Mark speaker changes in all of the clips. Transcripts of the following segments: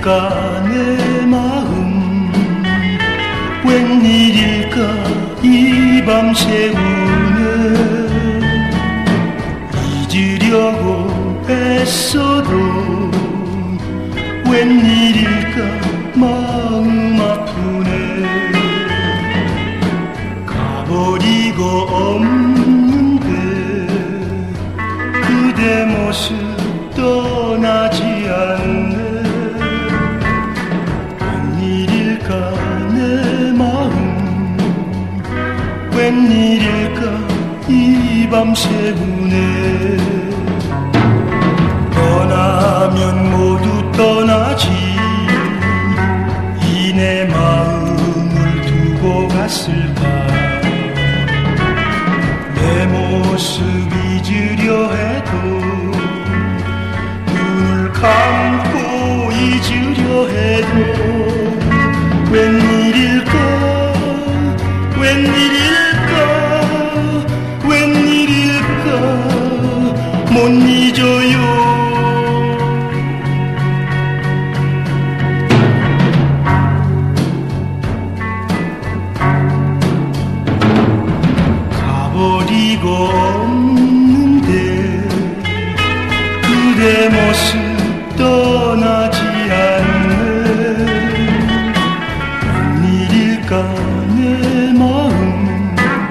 Speaker 1: 웬일일까 내 마음 웬일일까 이 밤새 우는 잊으려고 애써도 웬일일까 마음 아프네 가버리고 없는데 그대 모습 떠나지 않네 웬일일까 내 마음 웬일일까 이 밤새 우네 떠나면 모두 떠나지 이 내 마음을 두고 갔을까 내 모습 잊으려 해도 눈을 감고 잊으려 해도 웬일일까 웬일일까 웬일일까 못 잊어요 가버리고 없는데 그대 모습 떠나지 않네 웬일일까 내 마음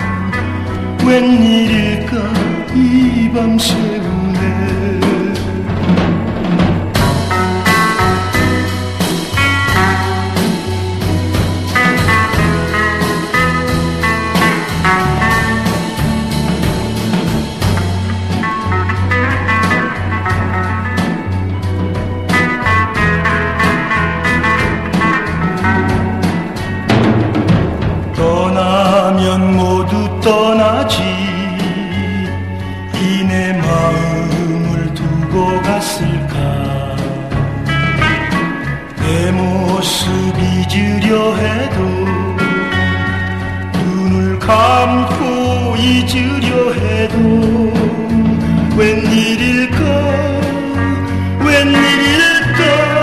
Speaker 1: 웬일일까 이 밤새 우네 떠나면 모두 떠나지 이 내 마음을 두고 갔을까 내 모습 잊으려 해도 눈을 감고 잊으려 해도 웬일일까 웬일일까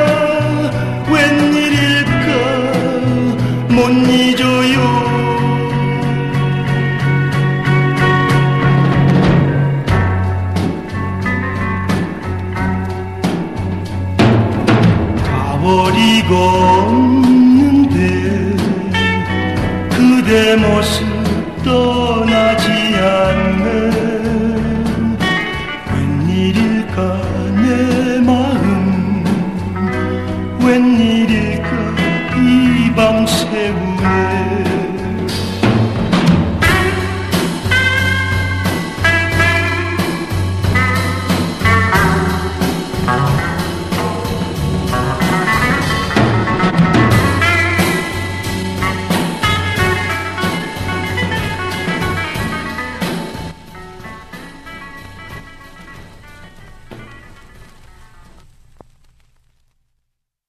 Speaker 1: 웬일일까 못 잊어요 가버리고 없는데 그대 모습 떠나지 않네